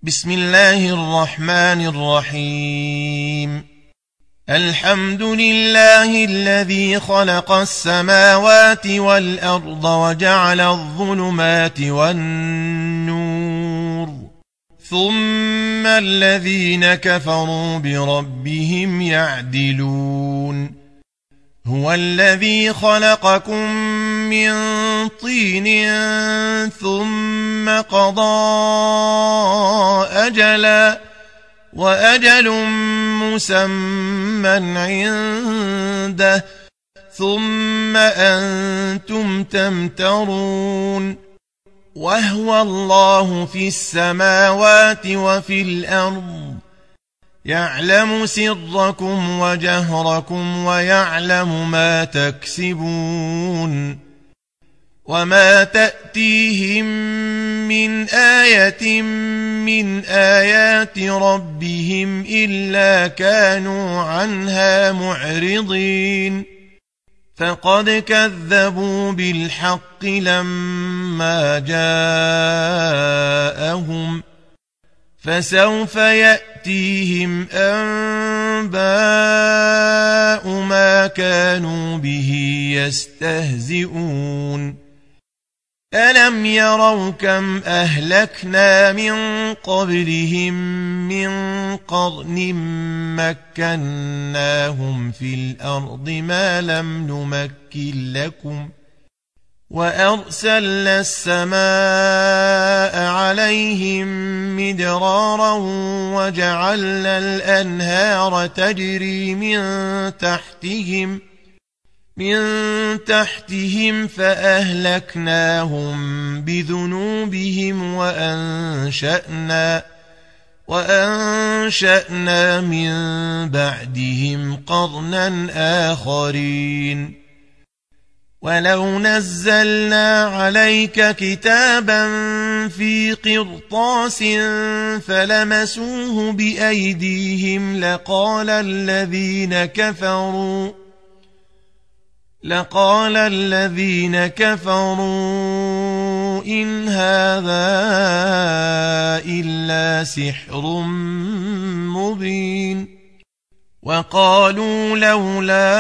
بسم الله الرحمن الرحيم. الحمد لله الذي خلق السماوات والأرض وجعل الظلمات والنور ثم الذين كفروا بربهم يعدلون. هو الذي خلقكم من طين ثم قضى أجلا وأجل مسمى عنده ثم أنتم تمترون. وهو الله في السماوات وفي الأرض يعلم سركم وجهركم ويعلم ما تكسبون. وما تأتيهم من آية من آيات ربهم إلا كانوا عنها معرضين. فقد كذبوا بالحق لما جاءهم فسوف يأتيهم أنباء ما كانوا به يستهزئون. ألم يروا كم أهلكنا من قبلهم من قرن مكناهم في الأرض ما لم نمكن لكم وأرسلنا السماء عليهم مدرارا وجعلنا الأنهار تجري من تحتهم فأهلكناهم بذنوبهم وأنشأنا من بعدهم قرنا آخرين. ولو نزلنا عليك كتابا في قرطاس فلمسوه بأيديهم لقال الذين كفروا إن هذا إلا سحر مبين. وقالوا لولا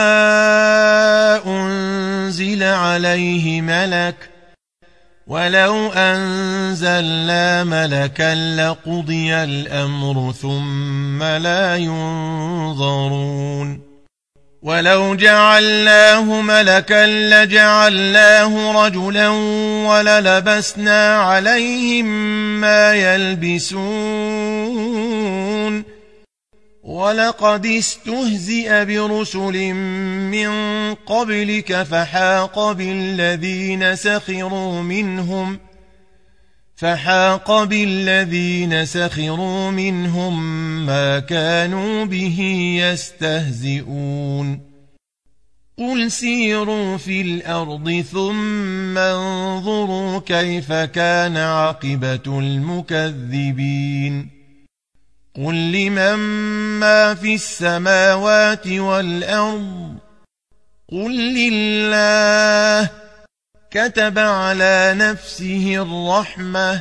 أنزل عليه ملك ولو أنزلنا ملكا لقضي الأمر ثم لا ينظرون. ولو جعلناه ملكا لجعلناه رجلا وللبسنا عليهم ما يلبسون. ولقد استهزئ برسل من قبلك فحاق بالذين سخروا منهم ما كانوا به يستهزئون. قل سيروا في الأرض ثم انظروا كيف كان عاقبة المكذبين. قل لمن ما في السماوات والأرض قل لله كتب على نفسه الرحمة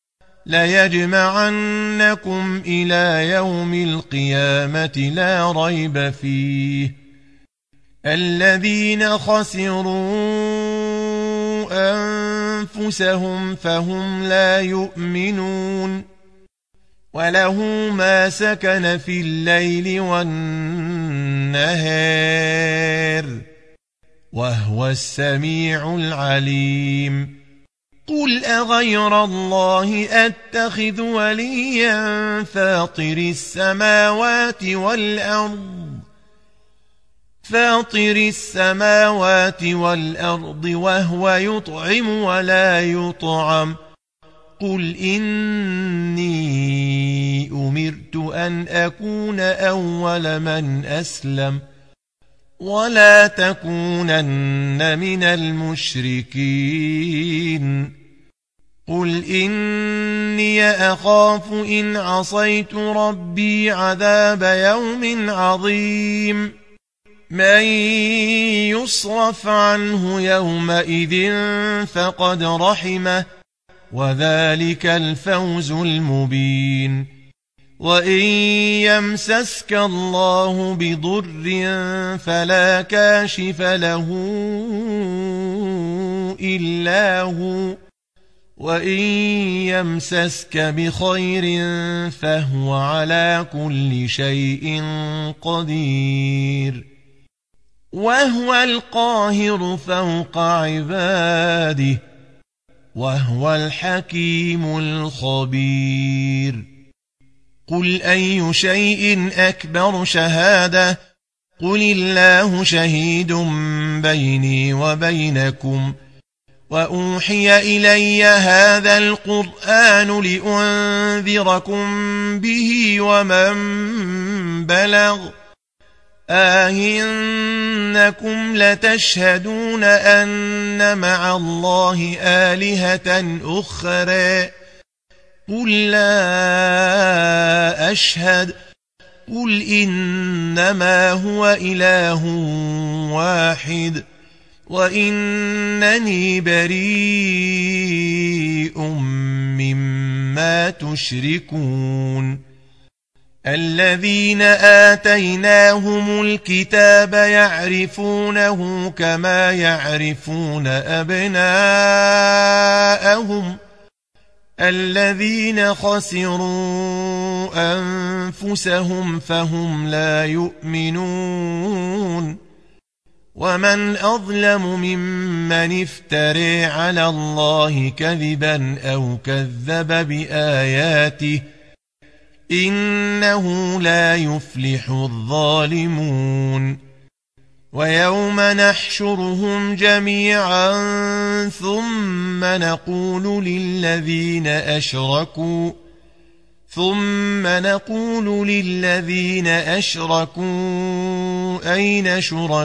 ليجمعنكم إلى يوم القيامة لا ريب فيه. الذين خسروا أنفسهم فهم لا يؤمنون. وله ما سكن في الليل والنهار وهو السميع العليم. قل أغير الله أتخذ وليا فاطر السماوات والأرض وهو يطعم ولا يطعم. قل إني أمرت أن أكون أول من أسلم ولا تكونن من المشركين. قل إني أخاف إن عصيت ربي عذاب يوم عظيم. من يصرف عنه يومئذ فقد رحمه وذلك الفوز المبين. وإن يمسسك الله بضر فلا كاشف له إلا هو، وإن يمسسك بخير فهو على كل شيء قدير، وهو القاهر فوق عباده، وهو الحكيم الخبير. قل أي شيء أكبر شهادة؟ قل الله شهيد بيني وبينكم. وأوحي إلي هذا القرآن لأنذركم به ومن بلغ. أئنكم لتشهدون أن مع الله آلهة أخرى؟ قل لا أشهد. قل إنما هو إله واحد وإنني بريء مما تشركون. الذين آتيناهم الكتاب يعرفونه كما يعرفون أبناءهم. الذين خسروا أنفسهم فهم لا يؤمنون. ومن أظلم ممن افترى على الله كذبا أو كذب بآياته، إنه لا يفلح الظالمون. ويوم نحشرهم جميعا ثم نقول للذين أشركوا أين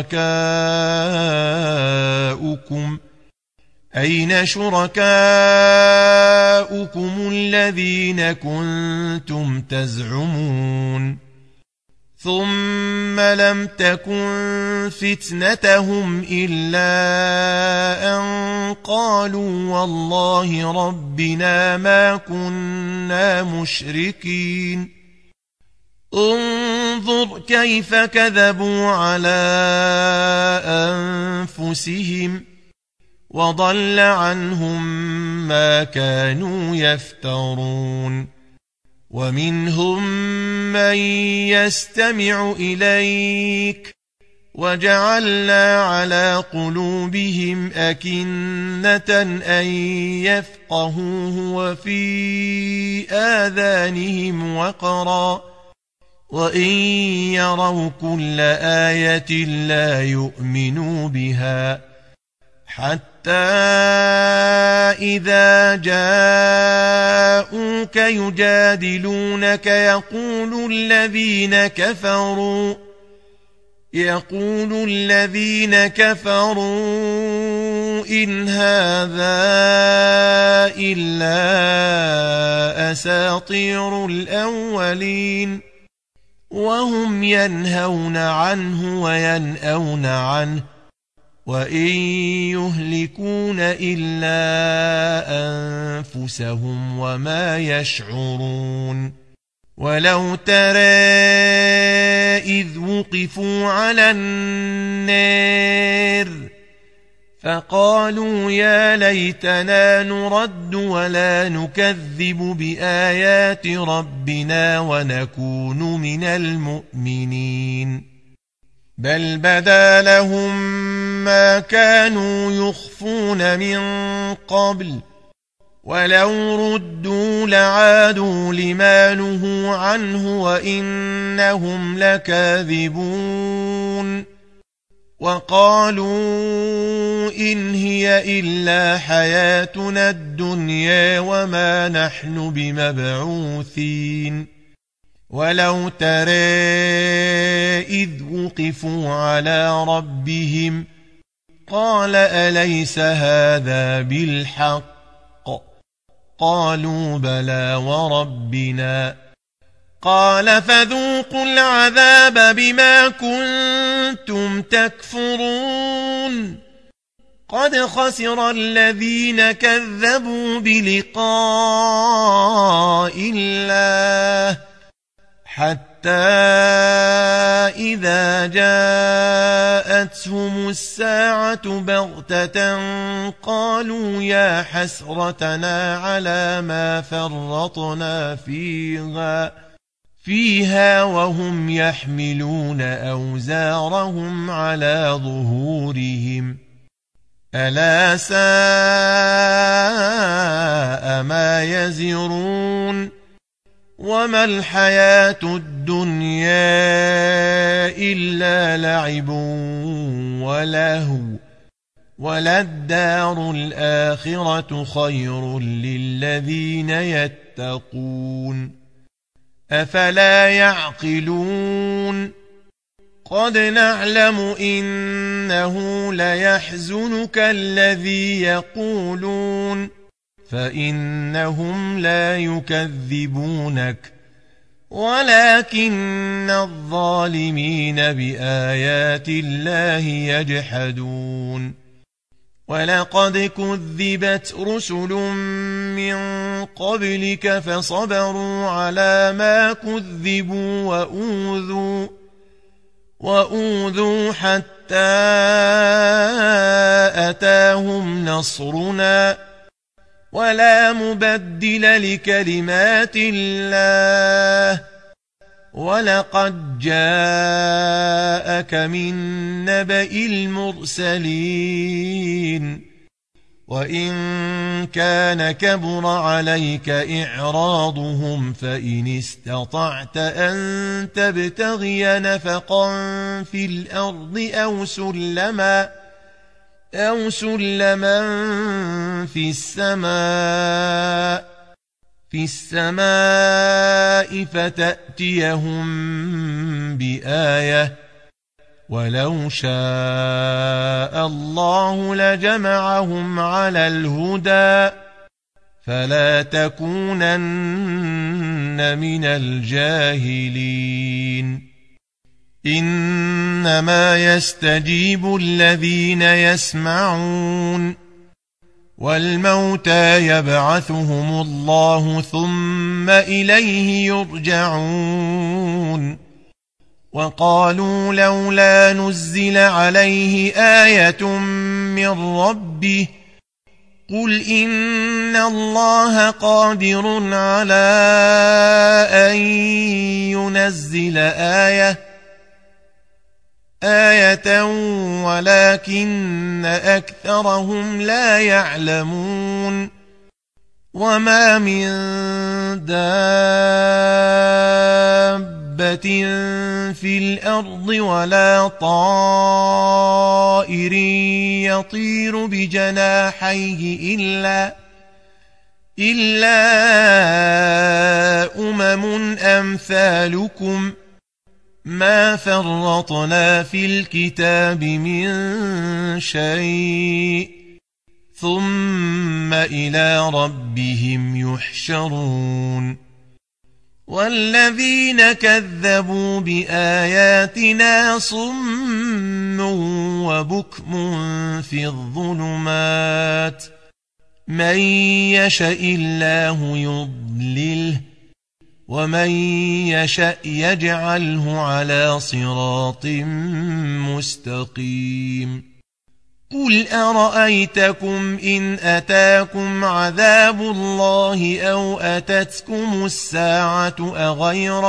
شركاؤكم الذين كنتم تزعمون؟ ثم لم تكن فتنتهم إلا أن قالوا والله ربنا ما كنا مشركين. انظر كيف كذبوا على أنفسهم، وضل عنهم ما كانوا يفترون. ومنهم من يستمع إليك وجعلنا على قلوبهم أكنة أن يفقهوه وفي آذانهم وقرا، وإن يروا كل آية لا يؤمنوا بها، حتى إذا جاءوك يجادلونك يقول الذين كفروا إن هذا إلا أساطير الأولين، وهم ينهون عنه وينأون عنه، وإن يهلكون إلا أنفسهم وما يشعرون. ولو ترى إذ وقفوا على النار فقالوا يا ليتنا نرد ولا نكذب بآيات ربنا ونكون من المؤمنين، بل بدا لهم ما كانوا يخفون من قبل، ولو ردوا لعادوا لما نهوا عنه وإنهم لكاذبون. وقالوا إن هي إلا حياتنا الدنيا وما نحن بمبعوثين. ولو ترى إذ وقفوا على ربهم قال أليس هذا بالحق؟ قالوا بلى وربنا. قال فذوقوا العذاب بما كنتم تكفرون. قد خسر الذين كذبوا بلقاء الله حتى إذا جاءتهم الساعة بغتة قالوا يا حسرتنا على ما فرطنا فيها وهم يحملون أوزارهم على ظهورهم ألا ساء ما يزرون وما الحياة الدنيا إلا لعب ولهو وللدار الآخرة خير للذين يتقون أفلا يعقلون قد نعلم إنه ليحزنك الذي يقولون فإنهم لا يكذبونك ولكن الظالمين بآيات الله يجحدون ولقد كذبت رسل من قبلك فصبروا على ما كذبوا وأوذوا حتى أتاهم نصرنا ولا مبدل لكلمات الله ولقد جاءك من نبأ المرسلين وإن كان كبر عليك إعراضهم فإن استطعت أن تبتغي نفقا في الأرض أو سلما في السماء فتأتيهم بآية ولو شاء الله لجمعهم على الهدى فلا تكونن من الجاهلين إنما يستجيب الذين يسمعون والموتى يبعثهم الله ثم إليه يرجعون وقالوا لولا نزل عليه آية من ربه قل إن الله قادر على أن ينزل آية ولكن أكثرهم لا يعلمون وما من دابة في الأرض ولا طائر يطير بجناحيه إلا أمم أمثالكم ما فرطنا في الكتاب من شيء ثم إلى ربهم يحشرون والذين كذبوا بآياتنا صم وبكم في الظلمات من يشاء الله يضلله ومن يشاء يجعله على صراط مستقيم قل أرأيتكم إن أتاكم عذاب الله أو أتتكم الساعة أغير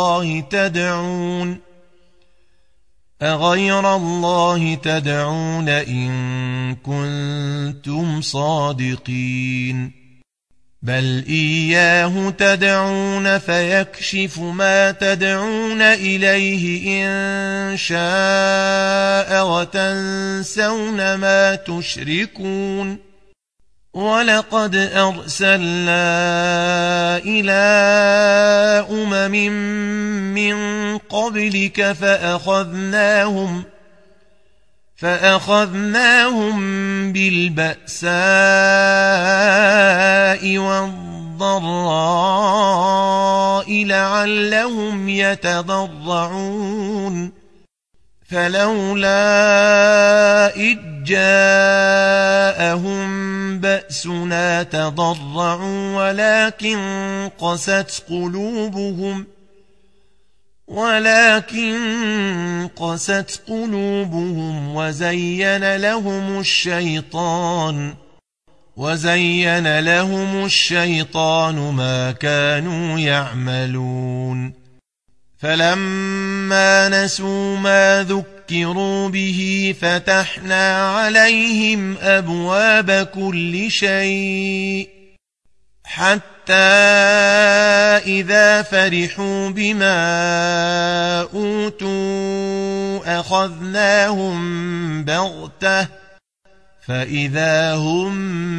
الله تدعون إن كنتم صادقين بل إياه تدعون فيكشف ما تدعون إليه إن شاء وتنسون ما تشركون ولقد أرسلنا إلى أمم من قبلك فأخذناهم بالبأساء والضراء لعلهم يتضرعون فلولا إذ جاءهم بأسنا تضرعوا ولكن قست قلوبهم وزين لهم الشيطان ما كانوا يعملون فلما نسوا ما ذكروا به فتحنا عليهم أبواب كل شيء حتى إذا فرحوا بما أوتوا أخذناهم بغتة فإذا هم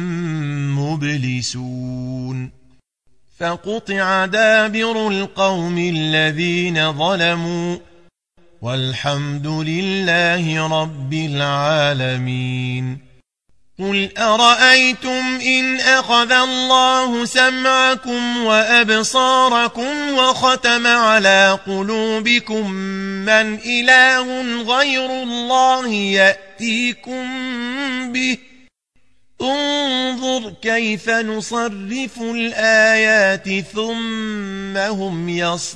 مبلسون فقطع دابر القوم الذين ظلموا والحمد لله رب العالمين قل أرأيتم إن أخذ الله سمعكم وأبصاركم وختم على قلوبكم من إله غير الله يأتيكم به انظر كيف نصرف الآيات ثم هم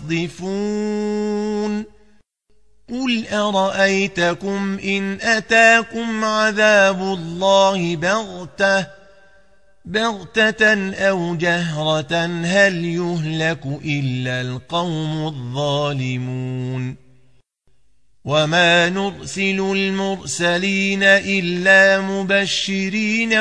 يصدفون قل أرأيتكم إن أتاكم عذاب الله بغتة أو جهرة هل يهلك إلا القوم الظالمون وما نرسل المرسلين إلا مبشرين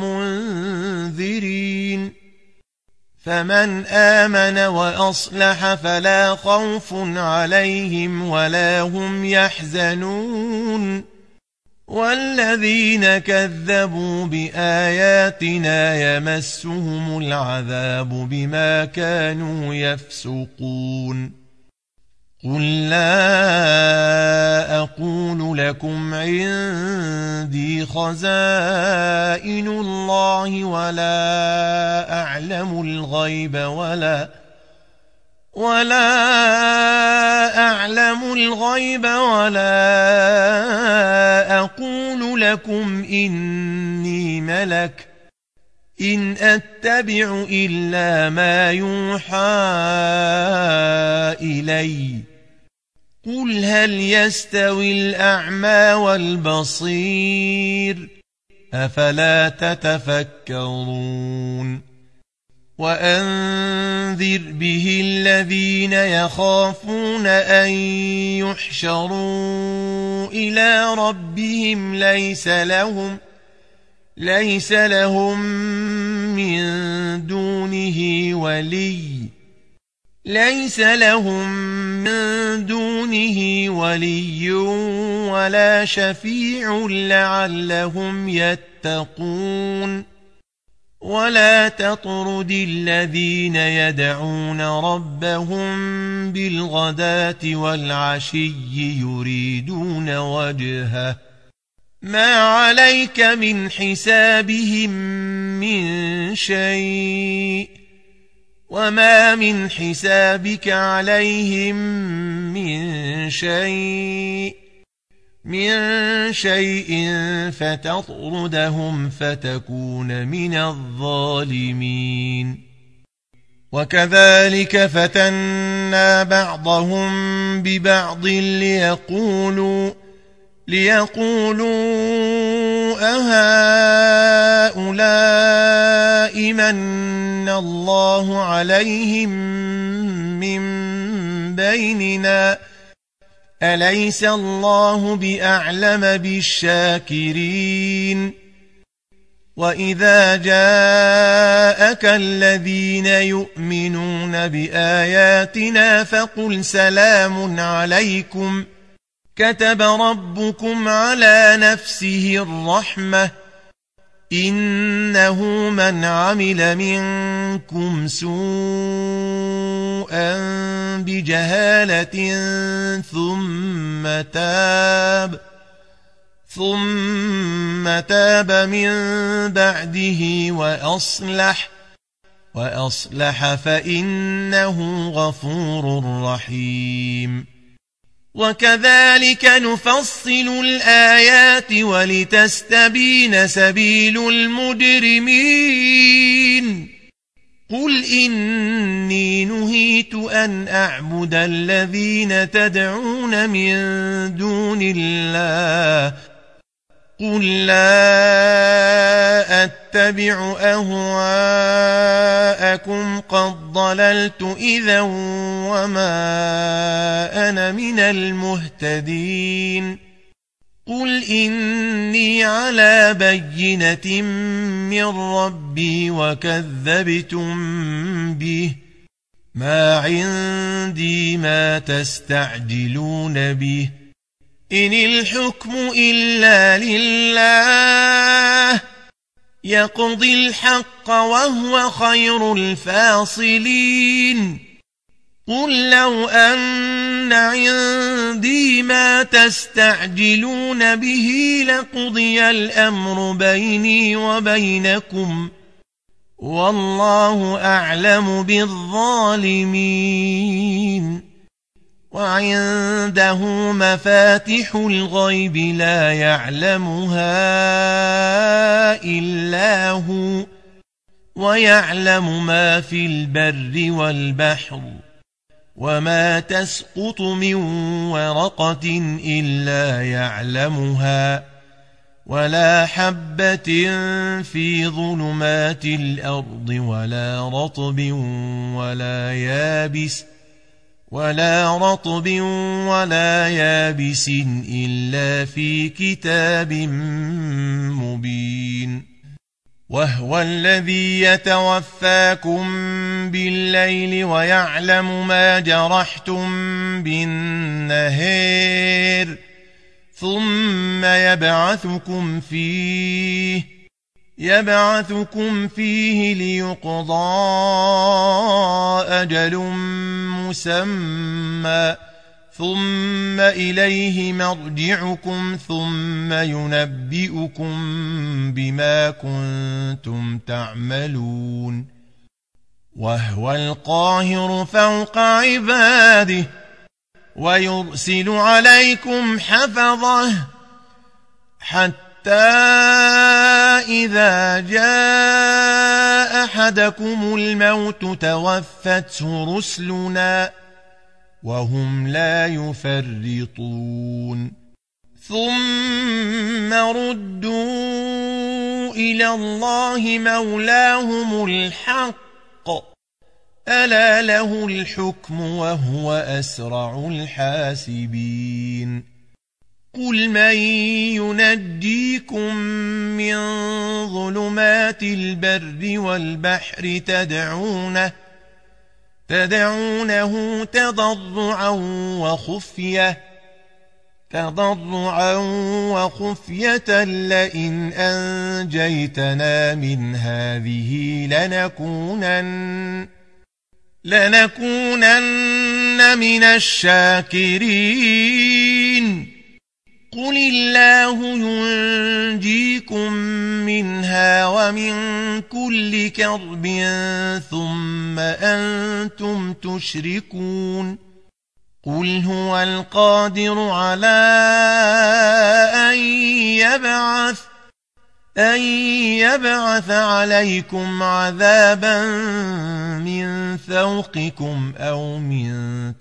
ومنذرين فمن آمن وأصلح فلا خوف عليهم ولا هم يحزنون والذين كذبوا بآياتنا يمسهم العذاب بما كانوا يفسقون قل لا أقول لكم عندي خزائن الله ولا أعلم الغيب ولا أقول لكم إني ملك إن أتبع إلا ما يوحى إلي قل هل يستوي الأعمى والبصير أفلا تتفكرون وأنذر به الذين يخافون أن يحشروا إلى ربهم ليس لهم من دونه ولي ولا شفيع لعلهم يتقون ولا تطرد الذين يدعون ربهم بالغداة والعشي يريدون وجهه ما عليك من حسابهم من شيء وما من حسابك عليهم من شيء فتطردهم فتكون من الظالمين وكذلك فتنا بعضهم ببعض ليقولوا أهؤلاء من الله عليهم من بيننا أليس الله بأعلم بالشاكرين وإذا جاءك الذين يؤمنون بآياتنا فقل سلام عليكم كتب ربكم على نفسه الرحمة إنه من عمل منكم سوءا بجهالة ثم تاب من بعده وأصلح فإنه غفور رحيم وكذلك نفصل الآيات ولتستبين سبيل المجرمين قل إني نهيت أن أعبد الذين تدعون من دون الله قل لا أتبع أهواءكم قد ضللت إذا وما أنا من المهتدين قل إني على بينة من ربي وكذبتم به ما عندي ما تستعجلون به إن الحكم إلا لله يقضي الحق وهو خير الفاصلين قل لو أن عندي ما تستعجلون به لقضي الأمر بيني وبينكم والله أعلم بالظالمين وعنده مفاتح الغيب لا يعلمها إلا هو ويعلم ما في البر والبحر وما تسقط من ورقة إلا يعلمها ولا حبة في ظلمات الأرض ولا رطب ولا يابس إلا في كتاب مبين وهو الذي يتوفاكم بالليل ويعلم ما جرحتم بالنهار ثم يبعثكم فيه ليقضى أجل مسمى ثم إليه مرجعكم ثم ينبئكم بما كنتم تعملون وهو القاهر فوق عباده ويرسل عليكم حفظه حتى إذا جاء أحدكم الموت توفته رسلنا وهم لا يفرطون ثم ردوا إلى الله مولاهم الحق ألا له الحكم وهو أسرع الحاسبين قل من ينجيكم من ظلمات البر والبحر تدعونه تضرعا وخفية لئن أنجيتنا من هذه لنكونن من الشاكرين قل الله ينجيكم منها ومن كل كرب ثم أنتم تشركون قل هو القادر على أن يبعث عليكم عذابا من فوقكم أو من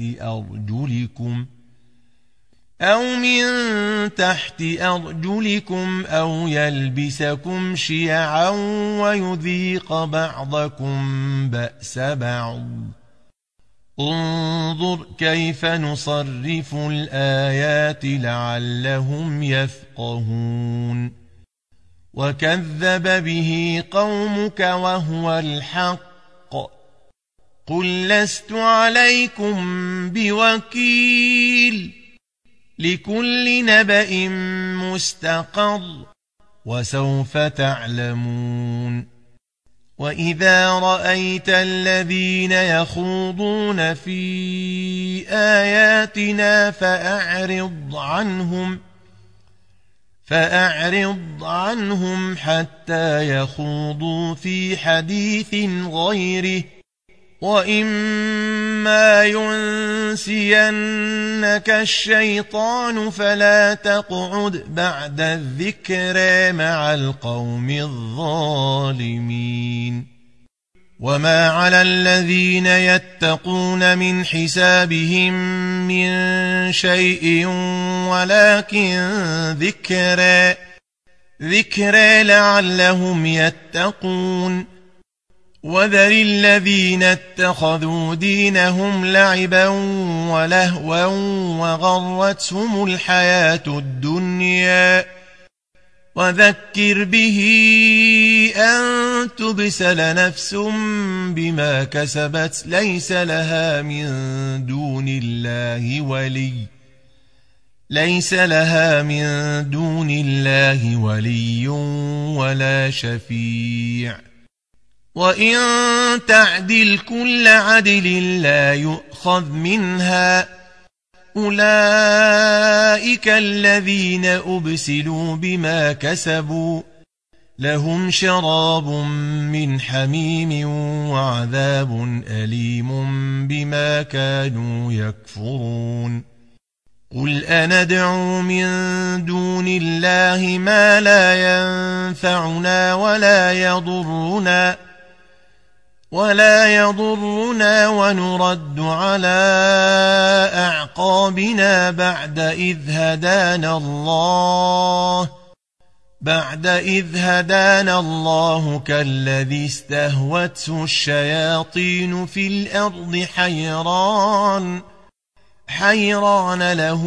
تحت أرجلكم أو يلبسكم شيعا ويذيق بعضكم بأس بعض انظر كيف نصرف الآيات لعلهم يفقهون وكذب به قومك وهو الحق قل لست عليكم بوكيل لكل نبأ مستقر وسوف تعلمون وإذا رأيت الذين يخوضون في آياتنا فأعرض عنهم حتى يخوضوا في حديث غيره وإما وإما ينسينك الشيطان فلا تقعد بعد الذكرى مع القوم الظالمين وما على الذين يتقون من حسابهم من شيء ولكن ذكرى لعلهم يتقون وذر الذين اتخذوا دينهم لعبا ولهوا وغرتهم الحياة الدنيا وذكر به أن تبسل نفس بما كسبت ليس لها من دون الله ولي ولا شفيع وإن تعدل كل عدل لا يؤخذ منها أولئك الذين أبسلوا بما كسبوا لهم شراب من حميم وعذاب أليم بما كانوا يكفرون قل أندعو من دون الله ما لا ينفعنا ولا يضرنا ونرد على أعقابنا بعد إذ هدانا الله كالذي استهوته الشياطين في الأرض حيران له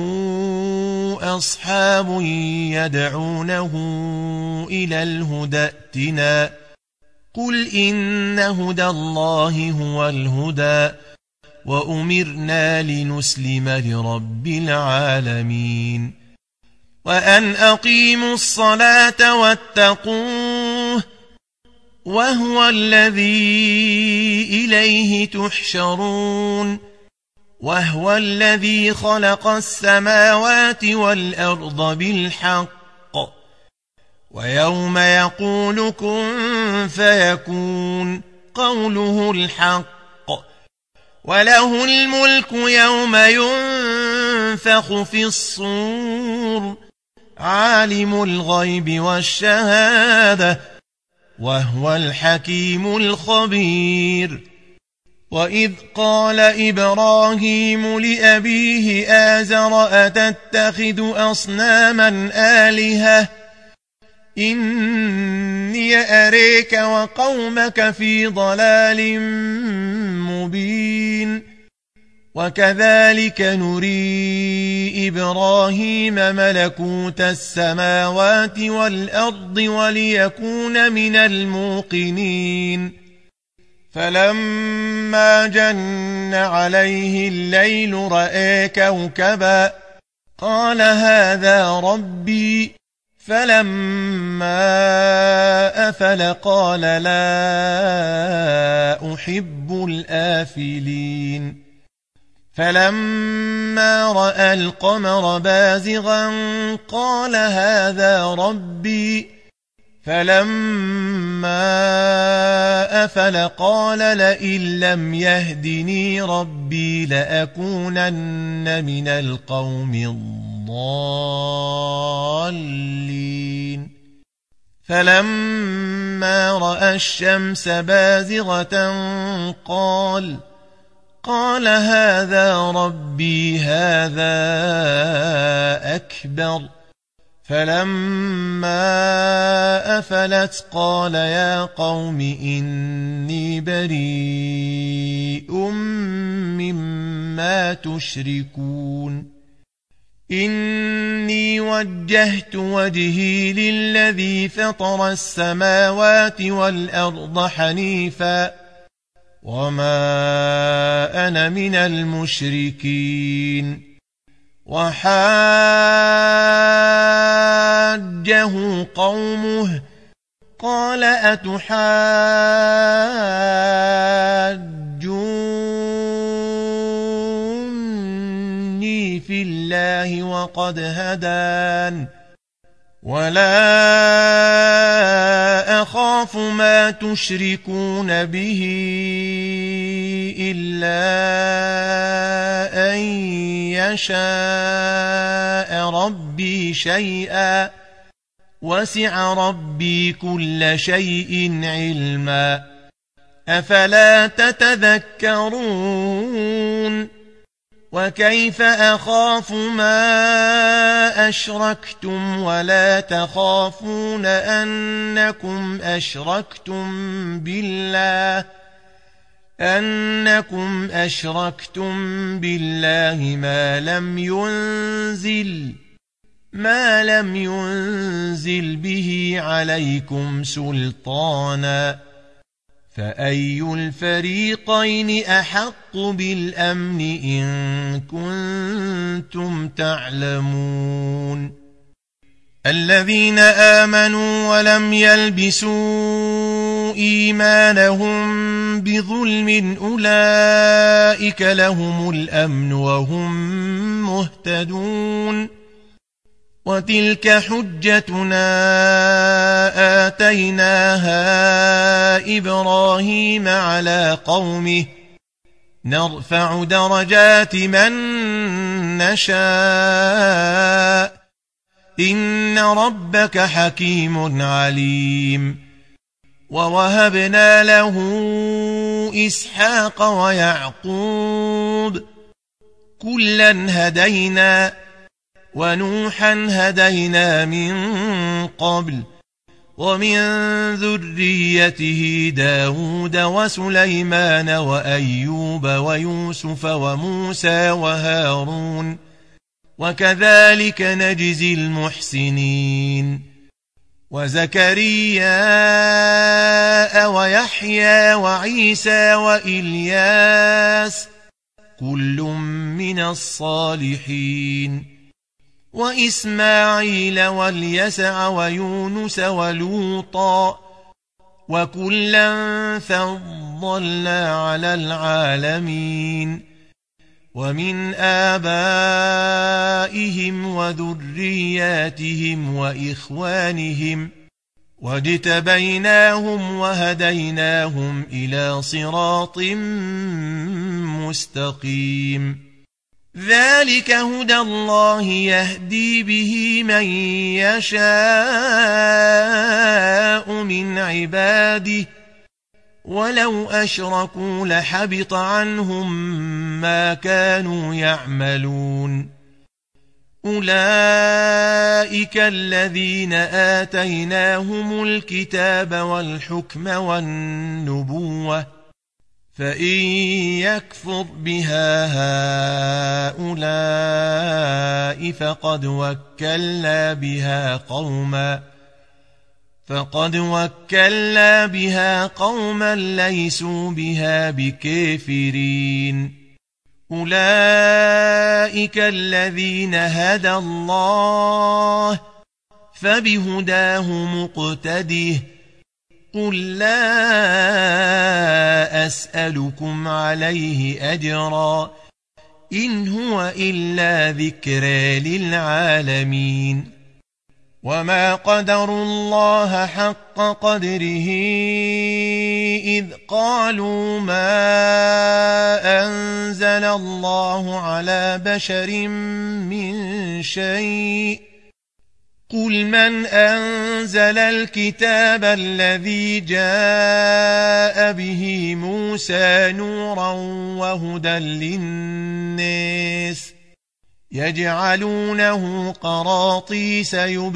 أصحاب يدعونه إلى الهدى ائتنا قل إن هدى الله هو الهدى وأمرنا لنسلم لرب العالمين وأن أقيموا الصلاة واتقوه وهو الذي إليه تحشرون وهو الذي خلق السماوات والأرض بالحق ويوم يقول كن فيكون قوله الحق وله الملك يوم ينفخ في الصور عالم الغيب والشهادة وهو الحكيم الخبير وإذ قال إبراهيم لأبيه آزر أتتخذ أصناما آلهة إني أريك وقومك في ضلال مبين وكذلك نري إبراهيم ملكوت السماوات والأرض وليكون من الموقنين فلما جن عليه الليل رأى كوكبا قال هذا ربي فلما أفل قال لا أحب الآفلين فلما رأى القمر بازغا قال هذا ربي فلما أفل قال لئن لم يهدني ربي لأكونن من القوم الضالين فلما رأى الشمس بازغة قال هذا ربي هذا أكبر فلما أفلت قال يا قوم إني بريء مما تشركون إني وجهت وجهي للذي فطر السماوات والأرض حنيفا وما أنا من المشركين وحاجه قومه قال أتحاجوني في الله وقد هدان ولا أخاف ما تشركون به إلا أن يشاء ربي شيئا وسع ربي كل شيء علما أفلا تتذكرون وكيف أخاف ما أشركتم ولا تخافون أنكم أشركتم بالله ما لم ينزل به عليكم سلطانا فأي الفريقين أحق بالأمن إن كنتم تعلمون الذين آمنوا ولم يلبسوا إيمانهم بظلم أولئك لهم الأمن وهم مهتدون وتلك حجتنا آتيناها إبراهيم على قومه نرفع درجات من نشاء إن ربك حكيم عليم ووهبنا له إسحاق ويعقوب كلا هدينا ونوحا هدينا من قبل ومن ذريته داود وسليمان وأيوب ويوسف وموسى وهارون وكذلك نجزي المحسنين وزكريا ويحيى وعيسى وإلياس كل من الصالحين وإسماعيل واليسع ويونس ولوطا وكلا فضلنا على العالمين ومن آبائهم وذرياتهم وإخوانهم واجتبيناهم وهديناهم إلى صراط مستقيم ذلك هدى الله يهدي به من يشاء من عباده ولو أشركوا لحبط عنهم ما كانوا يعملون أولئك الذين آتيناهم الكتاب والحكم والنبوة فإن يكفر بها هؤلاء فقد وكلنا بها قوما ليسوا بها بكافرين أولئك الذين هدى الله فبهداه مقتده قل لا أسألكم عليه أجرا إن هو إلا ذكرى للعالمين وما قدروا الله حق قدره إذ قالوا ما أنزل الله على بشر من شيء قل من أنزل الكتاب الذي جاء به موسى نورا وهدى للناس يجعلونه قراطيس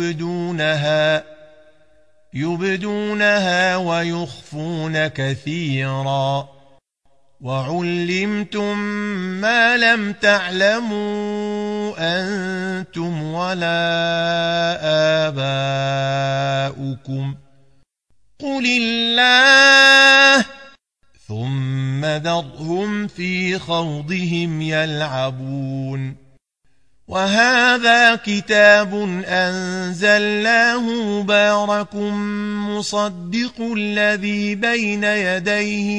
يبدونها ويخفون كثيرا وعلمتم ما لم تعلموا أنتم ولا آباؤكم قل الله ثم ذرهم في خوضهم يلعبون وهذا كتاب أنزلناه مبارك مصدق الذي بين يديه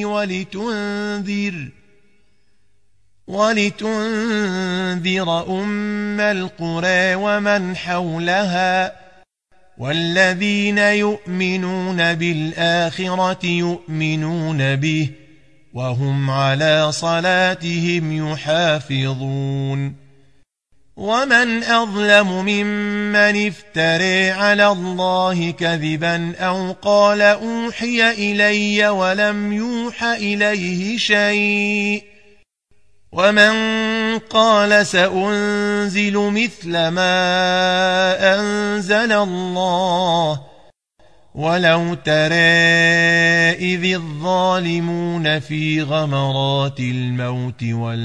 ولتنذر أم القرى ومن حولها والذين يؤمنون بالآخرة يؤمنون به وهم على صلاتهم يحافظون ومن أظلم ممن افترى على الله كذبا أو قال أوحي إلي ولم يوح إليه شيء ومن قال سأنزل مثل ما أنزل الله ولو ترى إذ الظالمون في غمرات الموت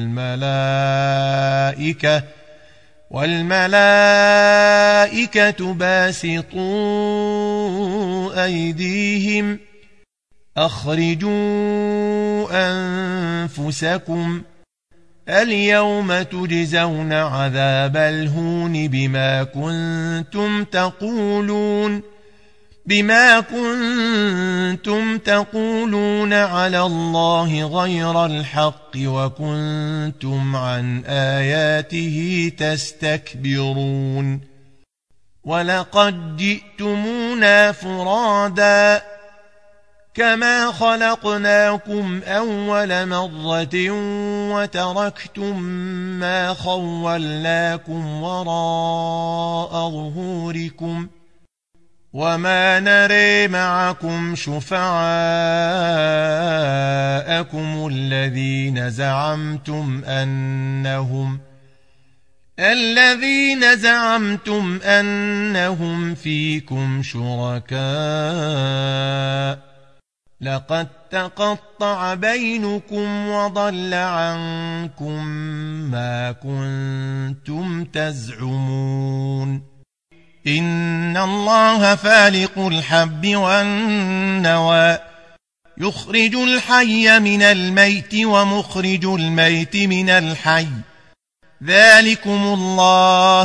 والملائكة باسطوا أيديهم أخرجوا أنفسكم اليوم تجزون عذاب الهون بما كنتم تقولون على الله غير الحق وكنتم عن آياته تستكبرون ولقد جئتمونا فرادا كما خلقناكم أول مرة وتركتم ما خولناكم وراء ظهوركم وما نري معكم شفعاءكم الذين زعمتم أنهم فيكم شركاء لقد تقطع بينكم وضل عنكم ما كنتم تزعمون إن الله فالق الحب والنوى يخرج الحي من الميت ومخرج الميت من الحي ذلكم الله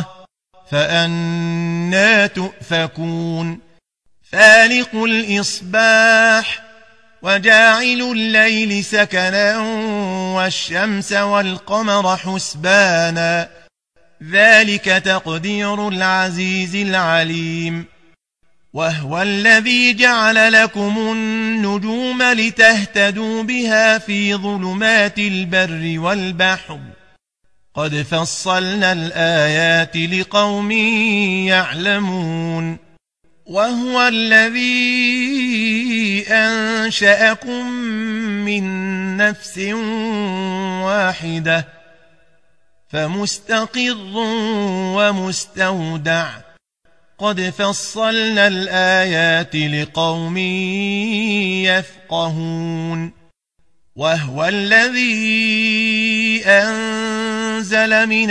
فأنى تؤفكون فالق الإصباح وجاعل الليل سكنا والشمس والقمر حسبانا ذلك تقدير العزيز العليم وهو الذي جعل لكم النجوم لتهتدوا بها في ظلمات البر والبحر قد فصلنا الآيات لقوم يعلمون وهو الذي أنشأكم من نفس واحدة فمستقر ومستودع قد فصلنا الآيات لقوم يفقهون وهو الذي أنزل من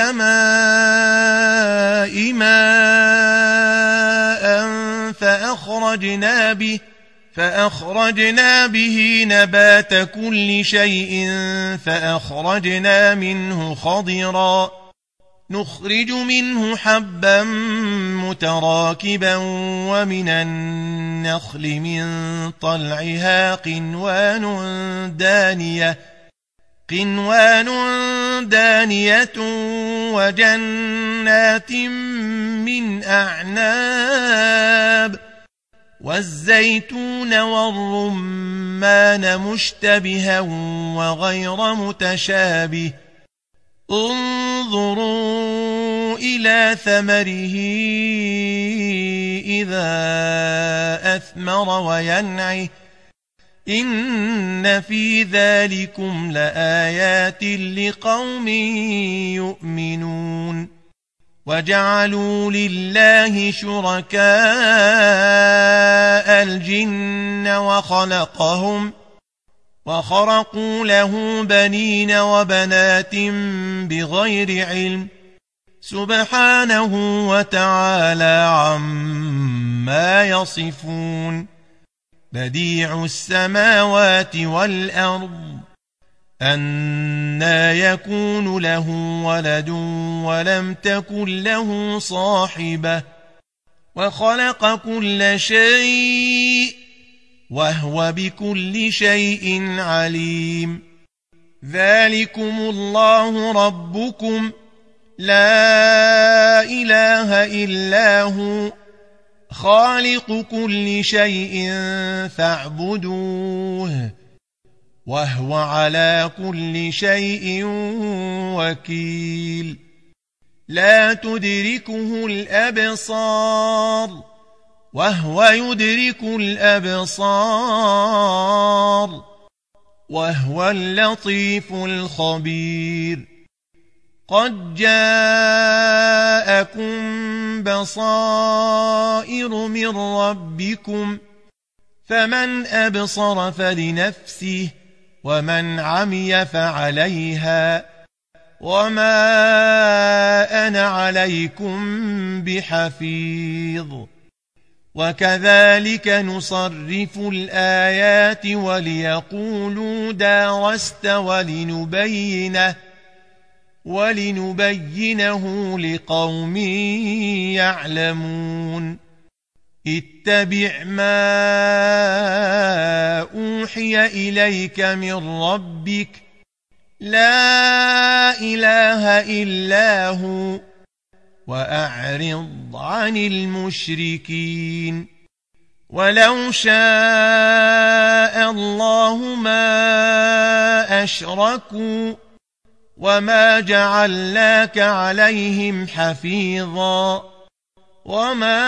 السماء ماء فأخرجنا به نبات كل شيء فأخرجنا منه خضرا نخرج منه حبا متراكبا ومن النخل من طلعها قنوان دانية وجنات من أعناب والزيتون والرمان مشتبها وغير متشابه انظروا إلى ثمره إذا أثمر وينعه إن في ذلكم لآيات لقوم يؤمنون وجعلوا لله شركاء الجن وخرقوا له بنين وبنات بغير علم سبحانه وتعالى عما يصفون بديع السماوات والأرض أنى يكون له ولد ولم تكن له صاحبة وخلق كل شيء وهو بكل شيء عليم ذلكم الله ربكم لا إله إلا هو خالق كل شيء فاعبدوه وهو على كل شيء وكيل لا تدركه الأبصار وهو يدرك الأبصار وهو اللطيف الخبير قد جاءكم بصائر من ربكم فمن أبصر فلنفسه ومن عمي فعليها وما أنا عليكم بحفيظ وكذلك نصرف الآيات وليقولوا درست ولنبينه لقوم يعلمون اتبع ما أوحي إليك من ربك لا إله إلا هو وأعرض عن المشركين ولو شاء الله ما أشركوا وما جعلناك عليهم حفيظا وما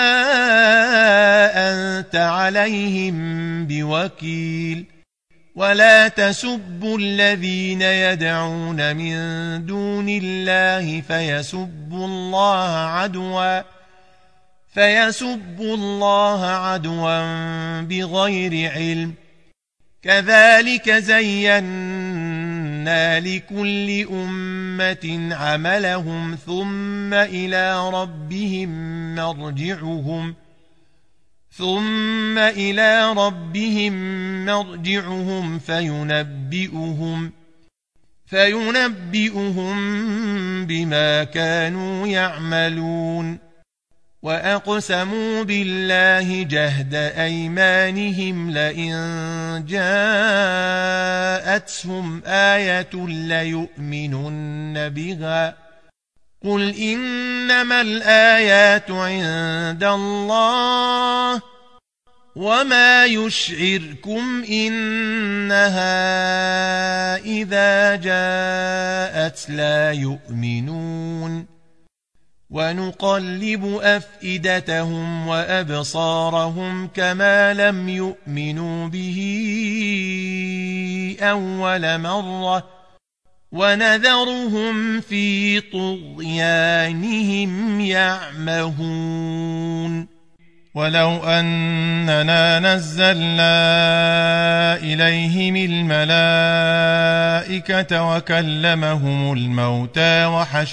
أنت عليهم بوكيل ولا تسبوا الذين يدعون من دون الله فيسبوا الله عدوا بغير علم كذلك زينا لكل أمة عملهم ثم إلى ربهم مرجعهم فينبئهم بما كانوا يعملون وأقسموا بالله جهد أيمانهم لئن جاءتهم آية ليؤمنن بها قل إنما الآيات عند الله وما يشعركم إنها إذا جاءت لا يؤمنون ونقلب أفئدتهم وأبصارهم كما لم يؤمنوا به أول مرة ونذرهم في طغيانهم يعمهون ولو أننا نزلنا إليهم الملائكة وكلمهم الموتى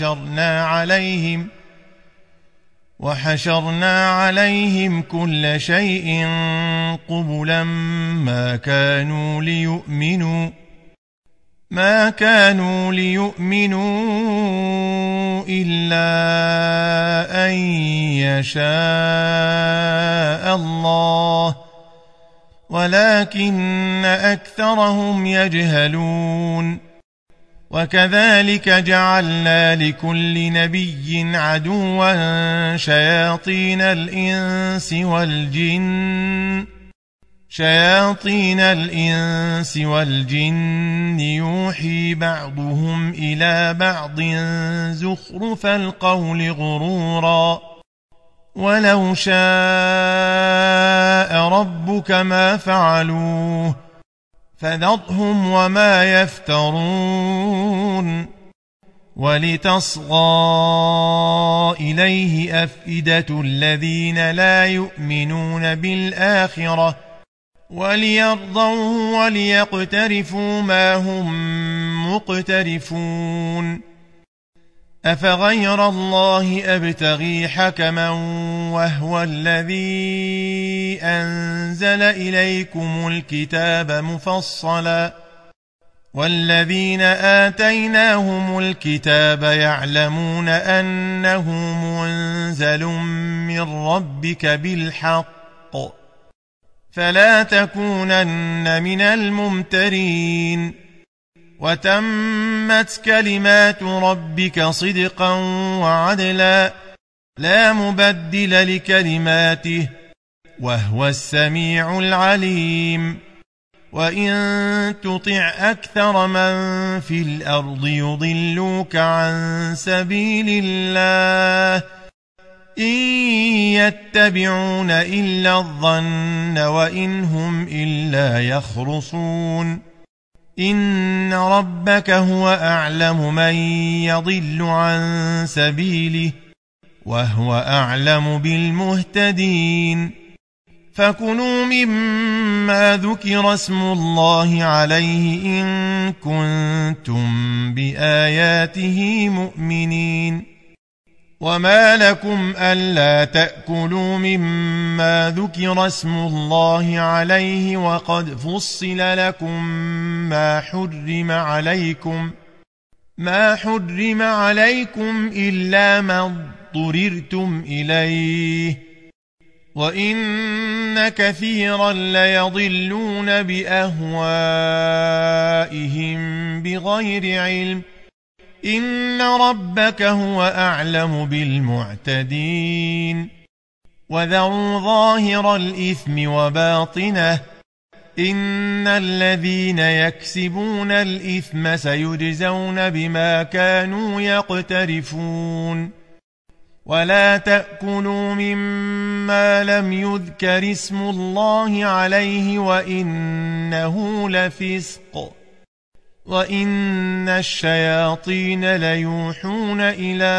وحشرنا عليهم كل شيء قبلا ما كانوا ليؤمنوا إلا أن يشاء الله ولكن أكثرهم يجهلون وكذلك جعلنا لكل نبي عدوا شياطين الإنس والجن يوحي بعضهم إلى بعض زخرف القول غرورا ولو شاء ربك ما فعلوه فذرهم وما يفترون ولتصغى إليه أفئدة الذين لا يؤمنون بالآخرة وليرضوه وليقترفوا ما هم مقترفون أفغير الله أبتغي حكما وهو الذي أنزل إليكم الكتاب مفصلا والذين آتيناهم الكتاب يعلمون أنه منزل من ربك بالحق فلا تكونن من الممترين وتمت كلمات ربك صدقا وعدلا لا مبدل لكلماته وهو السميع العليم وإن تطع أكثر من في الأرض يضلوك عن سبيل الله إن يتبعون إلا الظن وإن هم إلا يخرصون إن ربك هو أعلم من يضل عن سبيله وهو أعلم بالمهتدين فكلوا مما ذكر اسم الله عليه إن كنتم بآياته مؤمنين وما لكم ألا تأكلوا مما ذكر اسم الله عليه وقد فصل لكم ما حرم عليكم إلا ما اضطررتم إليه وإن كثيرا ليضلون بأهوائهم بغير علم إن ربك هو أعلم بالمعتدين وذروا ظاهر الإثم وباطنه إن الذين يكسبون الإثم سيجزون بما كانوا يقترفون ولا تأكلوا مما لم يذكر اسم الله عليه وإنه لفسق وإن الشياطين ليوحون إلى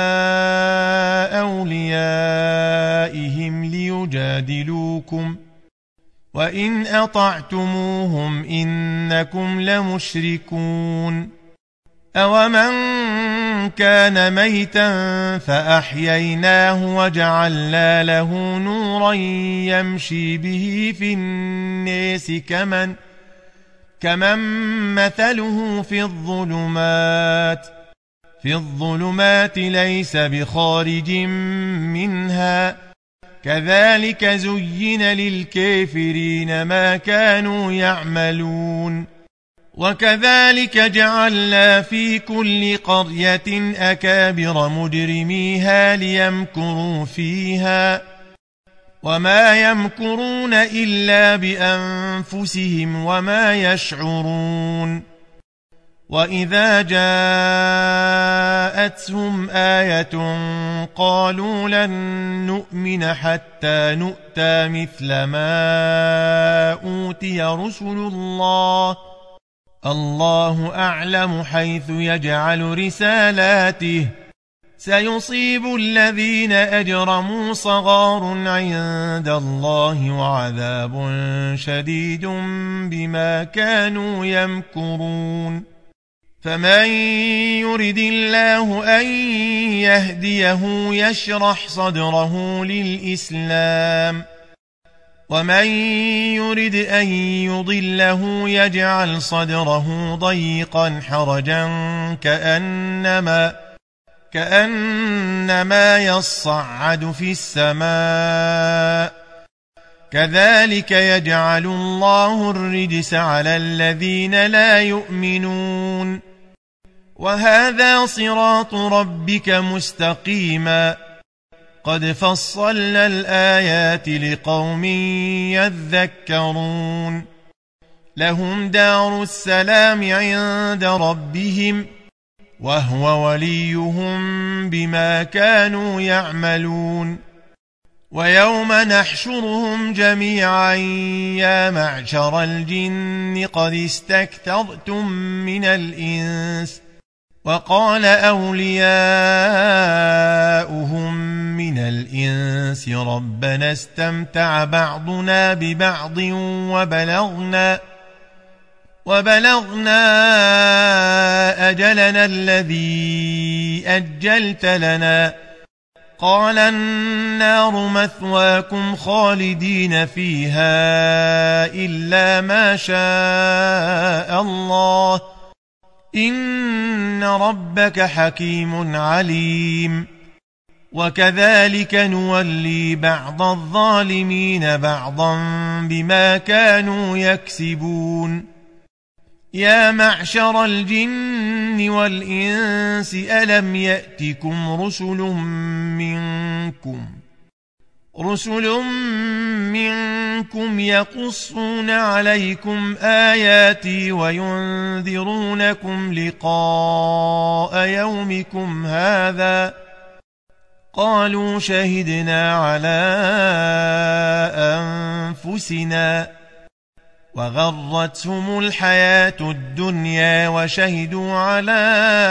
أوليائهم ليجادلوكم وإن أطعتموهم إنكم لمشركون أومن كان ميتا فأحييناه وجعلنا له نورا يمشي به في الناس كمن مثله في الظلمات ليس بخارج منها كذلك زين للكافرين ما كانوا يعملون وكذلك جعلنا في كل قرية أكابر مجرميها ليمكروا فيها وما يمكرون إلا بأنفسهم وما يشعرون وإذا جاءتهم آية قالوا لن نؤمن حتى نؤتى مثل ما أوتي رسل الله أعلم حيث يجعل رسالاته سيصيب الذين أجرموا صغار عند الله وعذاب شديد بما كانوا يمكرون فمن يرد الله أن يهديه يشرح صدره للإسلام ومن يرد أن يضله يجعل صدره ضيقا حرجا كأنما يصعد في السماء كذلك يجعل الله الرجس على الذين لا يؤمنون وهذا صراط ربك مستقيما قد فصلنا الآيات لقوم يذكرون لهم دار السلام عند ربهم وهو وليهم بما كانوا يعملون ويوم نحشرهم جميعا يا معشر الجن قد استكثرتم من الإنس وقال أولياؤهم من الإنس ربنا استمتع بعضنا ببعض وبلغنا أجلنا الذي أجلت لنا قال النار مثواكم خالدين فيها إلا ما شاء الله إن ربك حكيم عليم وكذلك نولي بعض الظالمين بعضا بما كانوا يكسبون يا معشر الجن والإنس ألم يأتكم رسل منكم يقصون عليكم آياتي وينذرونكم لقاء يومكم هذا قالوا شهدنا على أنفسنا وغرتهم الحياة الدنيا وشهدوا على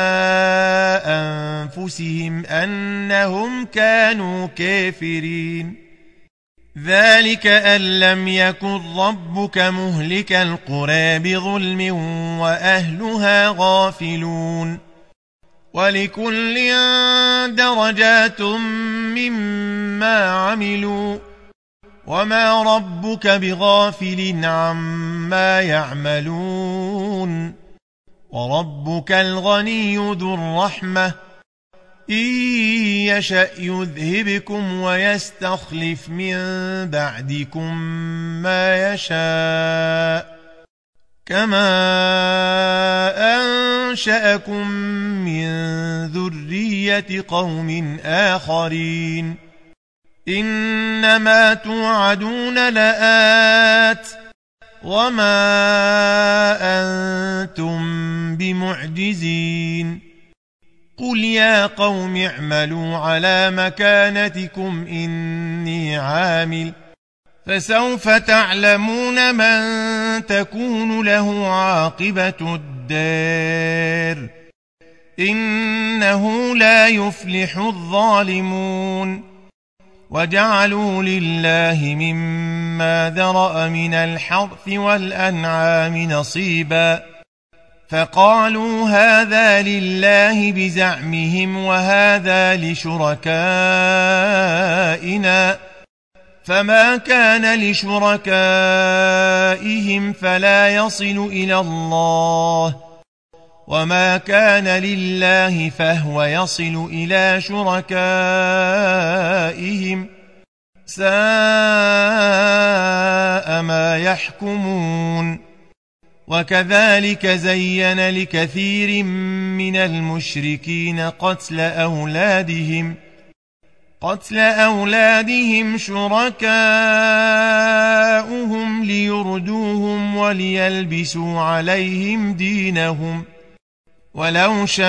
أنفسهم أنهم كانوا كافرين ذلك أن لم يكن ربك مهلك القرى بظلم وأهلها غافلون ولكل درجات مما عملوا وما ربك بغافل عما يعملون وربك الغني ذو الرحمة إن يشأ يذهبكم ويستخلف من بعدكم ما يشاء كما أنشأكم من ذرية قوم آخرين إنما توعدون لآت وما أنتم بمعجزين قل يا قوم اعملوا على مكانتكم إني عامل فسوف تعلمون من تكون له عاقبة الدار إنه لا يفلح الظالمون وجعلوا لله مما ذرأ من الحرث والأنعام نصيبا فقالوا هذا لله بزعمهم وهذا لشركائنا فما كان لشركائهم فلا يصل إلى الله وما كان لله فهو يصل إلى شركائهم ساء ما يحكمون وكذلك زين لكثير من المشركين قتل أولادهم شركاؤهم ليردوهم وليلبسوا عليهم دينهم ولو شاء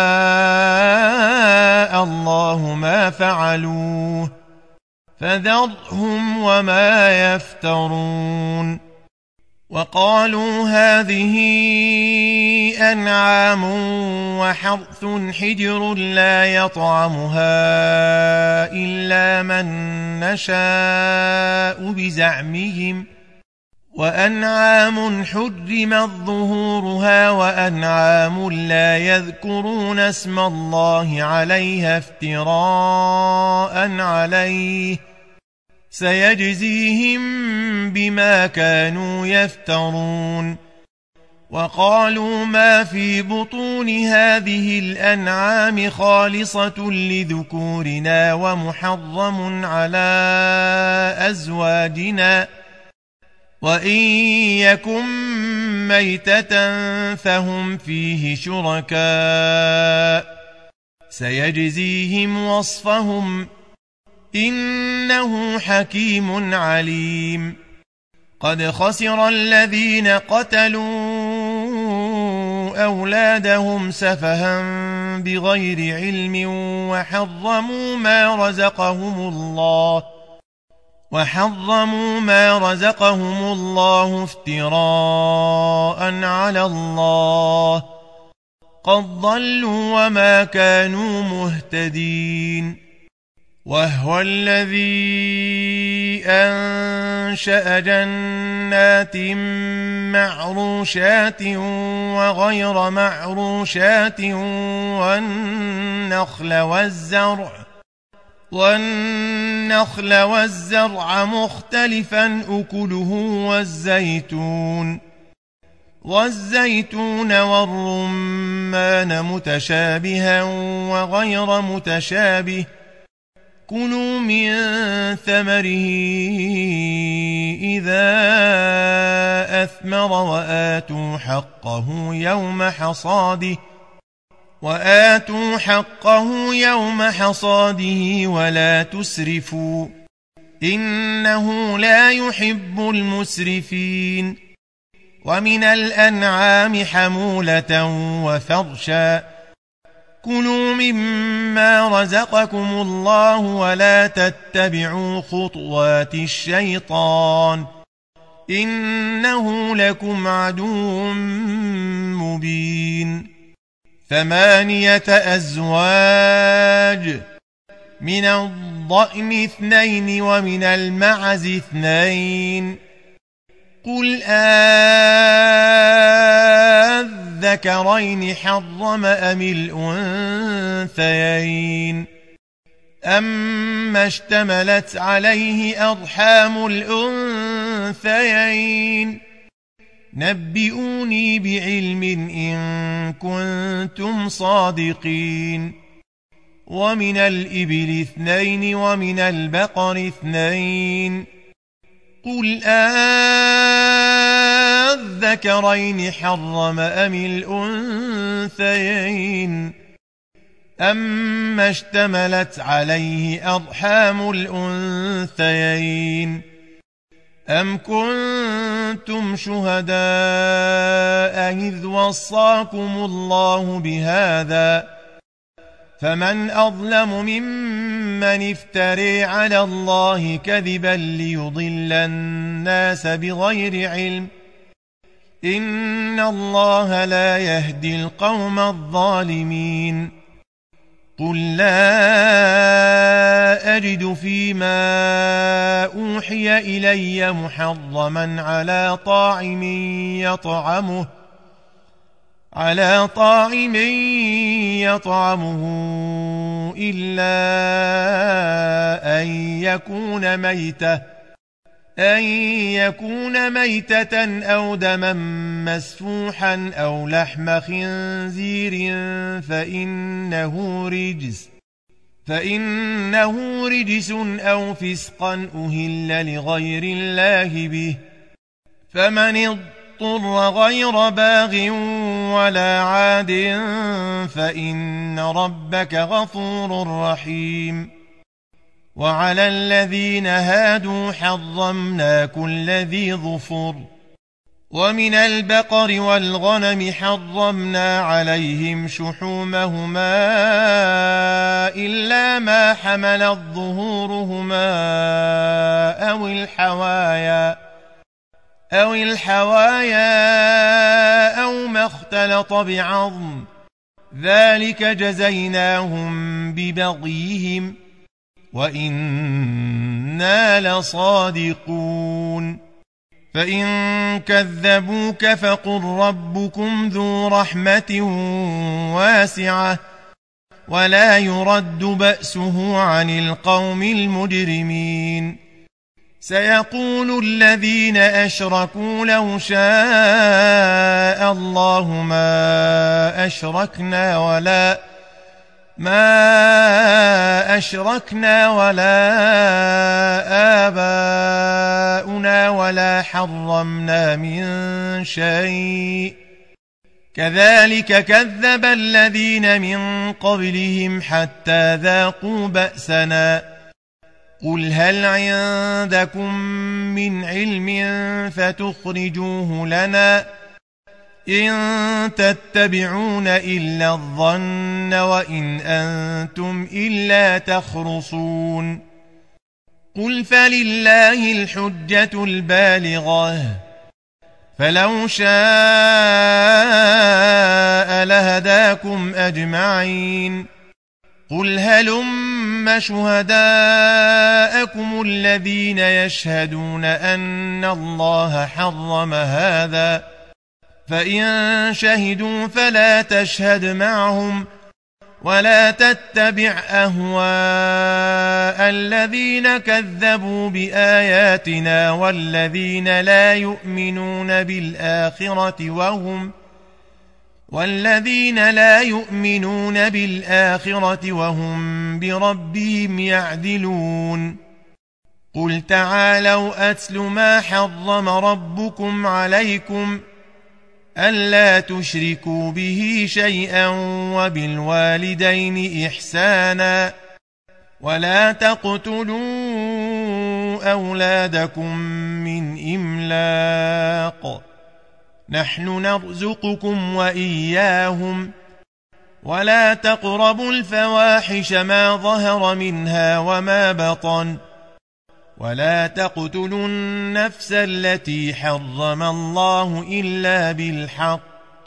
الله ما فعلوه فذرهم وما يفترون وقالوا هذه أنعام وحرث حجر لا يطعمها إلا من نشاء بزعمهم وأنعام حرمت ظهورها وأنعام لا يذكرون اسم الله عليها افتراء عليه سيجزيهم بما كانوا يفترون وقالوا ما في بطون هذه الأنعام خالصة لذكورنا ومحرم على أزواجنا وإن يكن ميتة فهم فيه شركاء سيجزيهم وصفهم إنه حكيم عليم قد خسر الذين قتلوا أولادهم سفها بغير علم وحرموا ما رزقهم الله افتراء على الله قد ضلوا وما كانوا مهتدين وهو الذي أنشأ جنات معروشات وغير معروشات والنخل والزرع مختلفا أكله والزيتون والرمان متشابها وغير متشابه كلوا من ثمره إذا أثمر وآتوا حقه يوم حصاده ولا تسرفوا إنه لا يحب المسرفين ومن الأنعام حمولة وفرشا كلوا مما رزقكم الله ولا تتبعوا خطوات الشيطان إنه لكم عدو مبين 8 أزواج من الضأن 2 ومن المعز 2 قل الذكرين حرم أم الأنثيين أما اشتملت عليه أرحام الأنثيين نبئوني بعلم إن كنتم صادقين ومن الإبل 2 ومن البقر 2 قل الذكرين حرم أم الأنثيين أما اشتملت عليه أرحام الأنثيين أم كنتم شهداء إذ وصاكم الله بهذا فمن أظلم ممن افتري على الله كذبا ليضل الناس بغير علم إن الله لا يهدي القوم الظالمين قل لا أجد فيما أوحي إلي محرما على طاعم يطعمه إلا أن يكون ميتة أو دما مسفوحا أو لحم خنزير فإنه رجس أو فسقا أهل لغير الله به فمن اضطر غير باغ ولا عاد فإن ربك غفور رحيم وعلى الذين هادوا حرمنا كل ذي ظفر ومن البقر والغنم حرمنا عليهم شحومهما إلا ما حملت ظهورهما أو الحوايا أو ما اختلط بعظم ذلك جزيناهم ببغيهم وإنا لصادقون فإن كذبوك فقل ربكم ذو رحمة واسعة ولا يرد بأسه عن القوم المجرمين سيقول الذين أشركوا لو شاء الله ما أشركنا ولا آباؤنا ولا حرمنا من شيء كذلك كذب الذين من قبلهم حتى ذاقوا بأسنا قل هل عندكم من علم فتخرجوه لنا إن تتبعون إلا الظن وإن أنتم إلا تخرصون قل فلله الحجة البالغة فلو شاء لهداكم أجمعين قل هلم شهداءكم الذين يشهدون أن الله حرم هذا فإن شهدوا فلا تشهد معهم ولا تتبع أهواء الذين كذبوا بآياتنا والذين لا يؤمنون بالآخرة والذين لا يؤمنون بالآخرة وهم بربهم يعدلون قل تعالوا أتل ما حرم ربكم عليكم ألا تشركوا به شيئا وبالوالدين إحسانا ولا تقتلوا أولادكم من إملاق نحن نرزقكم وإياهم ولا تقربوا الفواحش ما ظهر منها وما بطن ولا تقتلوا النفس التي حرم الله إلا بالحق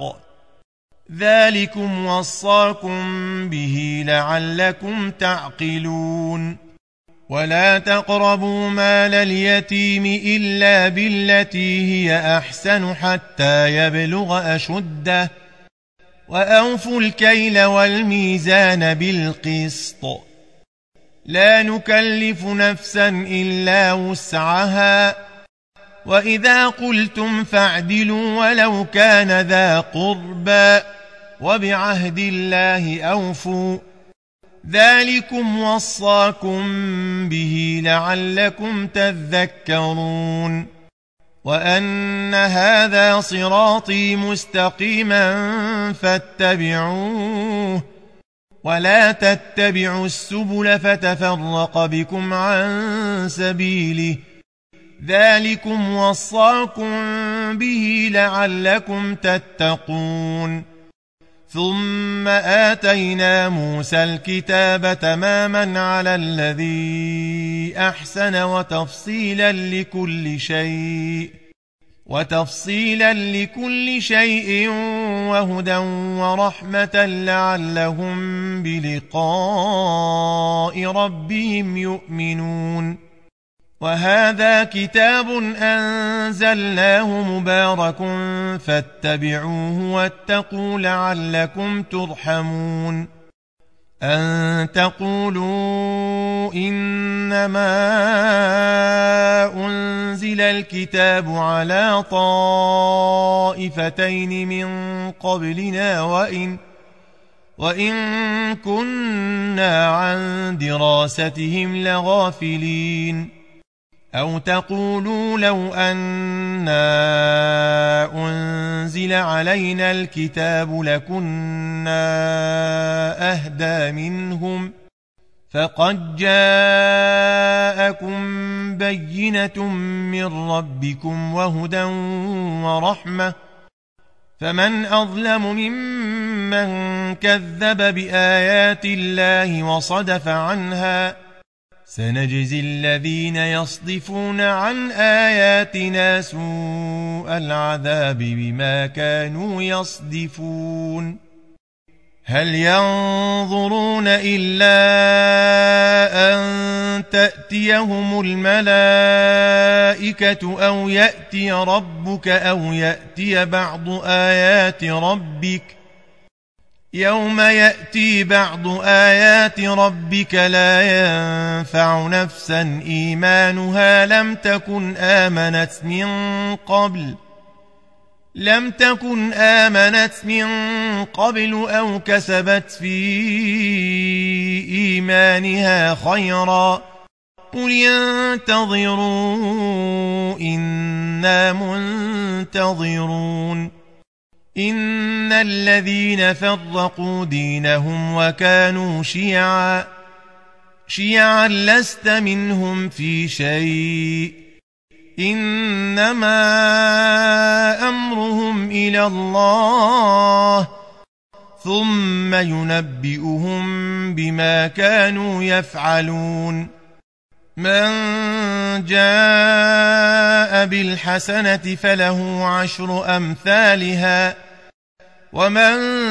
ذلكم وصاكم به لعلكم تعقلون ولا تقربوا مال اليتيم إلا بالتي هي أحسن حتى يبلغ أشده وأوفوا الكيل والميزان بالقسط لا نكلف نفسا إلا وسعها وإذا قلتم فاعدلوا ولو كان ذا قربى وبعهد الله أوفوا ذلكم وصاكم به لعلكم تذكرون وأن هذا صراطي مستقيما فاتبعوه ولا تتبعوا السبل فتفرق بكم عن سبيله ذلكم وصاكم به لعلكم تتقون ثم آتينا موسى الكتاب تماما على الذي أحسن وتفصيلا لكل شيء وهدى ورحمة لعلهم بلقاء ربهم يؤمنون وهذا كتاب أنزلناه مبارك فاتبعوه واتقوا لعلكم ترحمون أن تقولوا إنما أنزل الكتاب على طائفتين من قبلنا وإن كنا عن دراستهم لغافلين أو تقولوا لو أنا أنزل علينا الكتاب لكنا أهدى منهم فقد جاءكم بينة من ربكم وهدى ورحمة فمن أظلم ممن كذب بآيات الله وصدف عنها سنجزي الذين يصدفون عن آياتنا سوء العذاب بما كانوا يصدفون هل ينظرون إلا أن تأتيهم الملائكة أو يأتي ربك أو يأتي بعض آيات ربك يوم يأتي بعض آيات ربك لا ينفع نفسا إيمانها لم تكن آمنت من قبل أو كسبت في إيمانها خيرا قل ينتظروا إنا منتظرون إن الذين فرقوا دينهم وكانوا شيعا لست منهم في شيء إنما أمرهم إلى الله ثم ينبئهم بما كانوا يفعلون من جاء بالحسنة فله 10 أمثالها ومن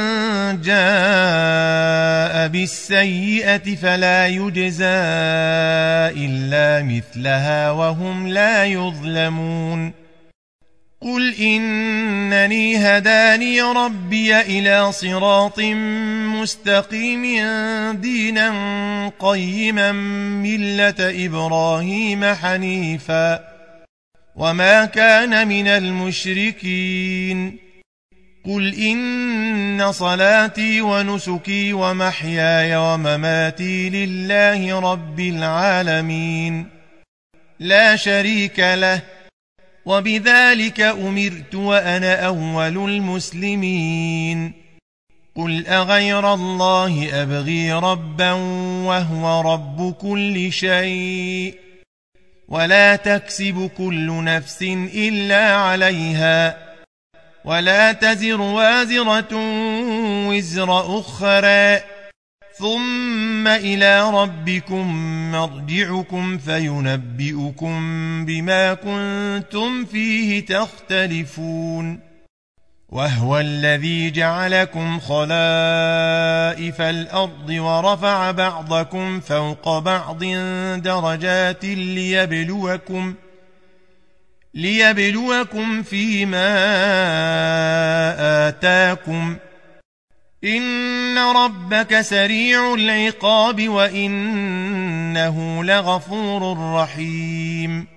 جاء بالسيئة فلا يجزى إلا مثلها وهم لا يظلمون قل إنني هداني ربي إلى صراط مستقيم دينا قيما ملة إبراهيم حنيفا وما كان من المشركين قل إن صلاتي ونسكي ومحياي ومماتي لله رب العالمين لا شريك له وبذلك أمرت وأنا أول المسلمين قل أغير الله أبغي ربا وهو رب كل شيء ولا تكسب كل نفس إلا عليها ولا تزر وازرة وزر أخرى ثم إلى ربكم مرجعكم فينبئكم بما كنتم فيه تختلفون وهو الذي جعلكم خلائف الأرض ورفع بعضكم فوق بعض درجات ليبلوكم فيما آتاكم إن ربك سريع العقاب وإنه لغفور رحيم